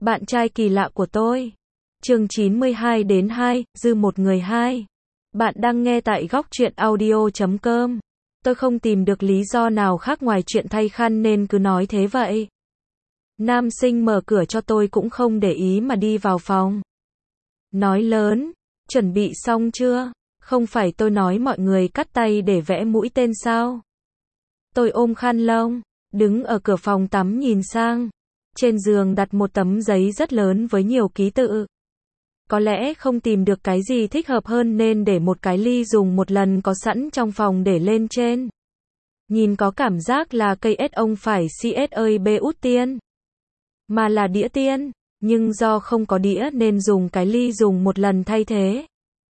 Bạn trai kỳ lạ của tôi. Chương 92 đến 2, dư một người 2. Bạn đang nghe tại góc truyện audio.com. Tôi không tìm được lý do nào khác ngoài chuyện thay khăn nên cứ nói thế vậy. Nam sinh mở cửa cho tôi cũng không để ý mà đi vào phòng. Nói lớn, chuẩn bị xong chưa? Không phải tôi nói mọi người cắt tay để vẽ mũi tên sao? Tôi ôm khăn lông, đứng ở cửa phòng tắm nhìn sang. Trên giường đặt một tấm giấy rất lớn với nhiều ký tự. Có lẽ không tìm được cái gì thích hợp hơn nên để một cái ly dùng một lần có sẵn trong phòng để lên trên. Nhìn có cảm giác là cây ếch ông phải CSAB út tiên. Mà là đĩa tiên, nhưng do không có đĩa nên dùng cái ly dùng một lần thay thế.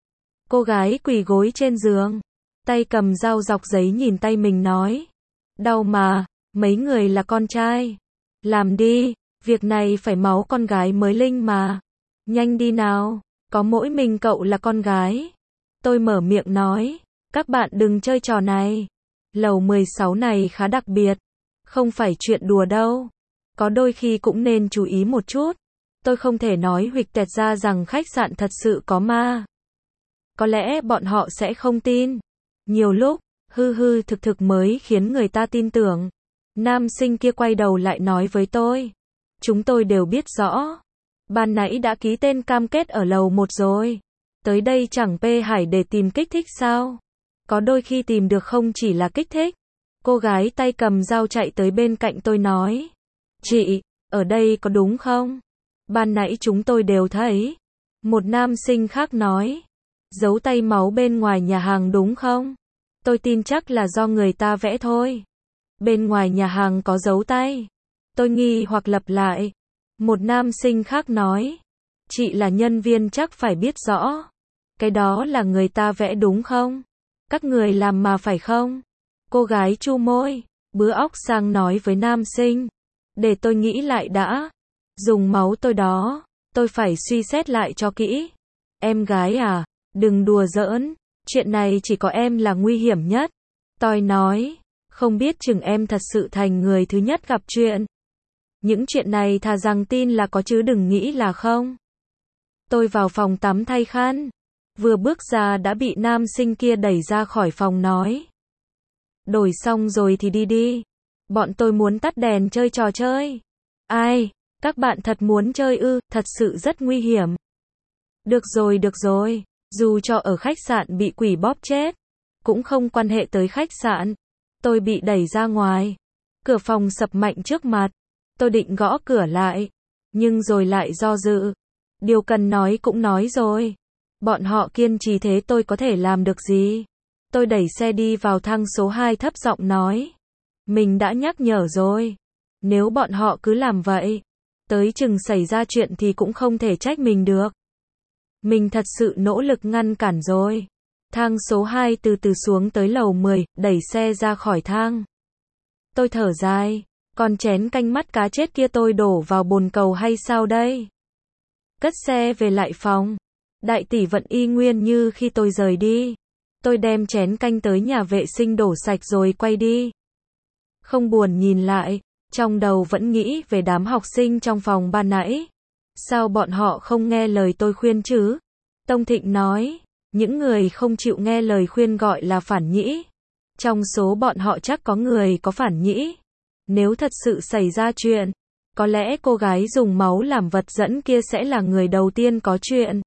Cô gái quỳ gối trên giường, tay cầm dao dọc giấy nhìn tay mình nói. Đau mà, mấy người là con trai. Làm đi, việc này phải máu con gái mới linh mà. Nhanh đi nào, có mỗi mình cậu là con gái. Tôi mở miệng nói, các bạn đừng chơi trò này. Lầu 16 này khá đặc biệt, không phải chuyện đùa đâu. Có đôi khi cũng nên chú ý một chút. Tôi không thể nói huỵch toẹt ra rằng khách sạn thật sự có ma. Có lẽ bọn họ sẽ không tin. Nhiều lúc, hư thực mới khiến người ta tin tưởng. Nam sinh kia quay đầu lại nói với tôi. Chúng tôi đều biết rõ. Ban nãy đã ký tên cam kết ở lầu 1 rồi. Tới đây chẳng pê hải để tìm kích thích sao? Có đôi khi tìm được không chỉ là kích thích. Cô gái tay cầm dao chạy tới bên cạnh tôi nói. Chị, ở đây có đúng không? Ban nãy chúng tôi đều thấy. Một nam sinh khác nói. Dấu tay máu bên ngoài nhà hàng đúng không? Tôi tin chắc là do người ta vẽ thôi. Bên ngoài nhà hàng có dấu tay. Tôi nghi hoặc lặp lại. Một nam sinh khác nói. Chị là nhân viên chắc phải biết rõ. Cái đó là người ta vẽ đúng không? Các người làm mà phải không? Cô gái chu môi, bứa óc sang nói với nam sinh. Để tôi nghĩ lại đã. Dùng máu tôi đó, tôi phải suy xét lại cho kỹ. Em gái à, đừng đùa giỡn. Chuyện này chỉ có em là nguy hiểm nhất. Tôi nói. Không biết chừng em thật sự thành người thứ nhất gặp chuyện. Những chuyện này thà rằng tin là có chứ đừng nghĩ là không. Tôi vào phòng tắm thay khăn. Vừa bước ra đã bị nam sinh kia đẩy ra khỏi phòng nói. Đổi xong rồi thì đi đi. Bọn tôi muốn tắt đèn chơi trò chơi. Ai, các bạn thật muốn chơi ư, thật sự rất nguy hiểm. Được rồi, dù cho ở khách sạn bị quỷ bóp chết, cũng không quan hệ tới khách sạn. Tôi bị đẩy ra ngoài. Cửa phòng sập mạnh trước mặt. Tôi định gõ cửa lại. Nhưng rồi lại do dự. Điều cần nói cũng nói rồi. Bọn họ kiên trì thế tôi có thể làm được gì? Tôi đẩy xe đi vào thang số 2 thấp giọng nói. Mình đã nhắc nhở rồi. Nếu bọn họ cứ làm vậy, tới chừng xảy ra chuyện thì cũng không thể trách mình được. Mình thật sự nỗ lực ngăn cản rồi. Thang số 2 từ từ xuống tới lầu 10, đẩy xe ra khỏi thang. Tôi thở dài, còn chén canh mắt cá chết kia tôi đổ vào bồn cầu hay sao đây? Cất xe về lại phòng. Đại tỷ vẫn y nguyên như khi tôi rời đi. Tôi đem chén canh tới nhà vệ sinh đổ sạch rồi quay đi. Không buồn nhìn lại, trong đầu vẫn nghĩ về đám học sinh trong phòng ban nãy. Sao bọn họ không nghe lời tôi khuyên chứ? Tông Thịnh nói. Những người không chịu nghe lời khuyên gọi là phản nhĩ. Trong số bọn họ chắc có người có phản nhĩ. Nếu thật sự xảy ra chuyện, có lẽ cô gái dùng máu làm vật dẫn kia sẽ là người đầu tiên có chuyện.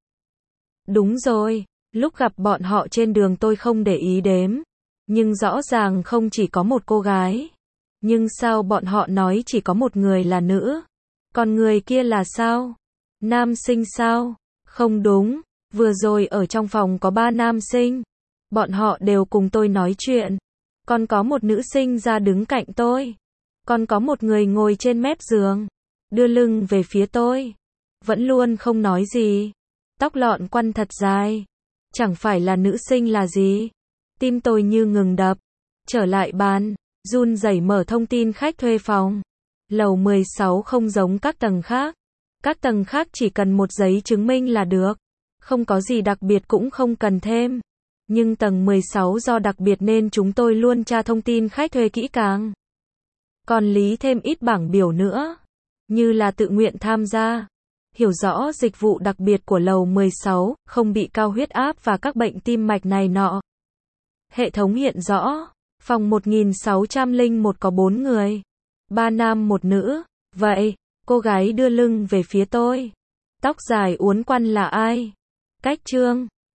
Đúng rồi, lúc gặp bọn họ trên đường tôi không để ý đếm. Nhưng rõ ràng không chỉ có một cô gái. Nhưng sao bọn họ nói chỉ có một người là nữ? Còn người kia là sao? Nam sinh sao? Không đúng. Vừa rồi ở trong phòng có 3 nam sinh. Bọn họ đều cùng tôi nói chuyện. Còn có một nữ sinh ra đứng cạnh tôi. Còn có một người ngồi trên mép giường. Đưa lưng về phía tôi. Vẫn luôn không nói gì. Tóc lọn quăn thật dài. Chẳng phải là nữ sinh là gì. Tim tôi như ngừng đập. Trở lại bàn. Run rẩy mở thông tin khách thuê phòng. Lầu 16 không giống các tầng khác. Các tầng khác chỉ cần một giấy chứng minh là được. Không có gì đặc biệt cũng không cần thêm. Nhưng tầng 16 do đặc biệt nên chúng tôi luôn tra thông tin khách thuê kỹ càng. Còn lý thêm ít bảng biểu nữa. Như là tự nguyện tham gia. hiểu rõ dịch vụ đặc biệt của lầu 16, không bị cao huyết áp và các bệnh tim mạch này nọ. Hệ thống hiện rõ. Phòng 1601 có 4 người. 3 nam 1 nữ. Vậy, cô gái đưa lưng về phía tôi. Tóc dài uốn quăn là ai? Cách Trương.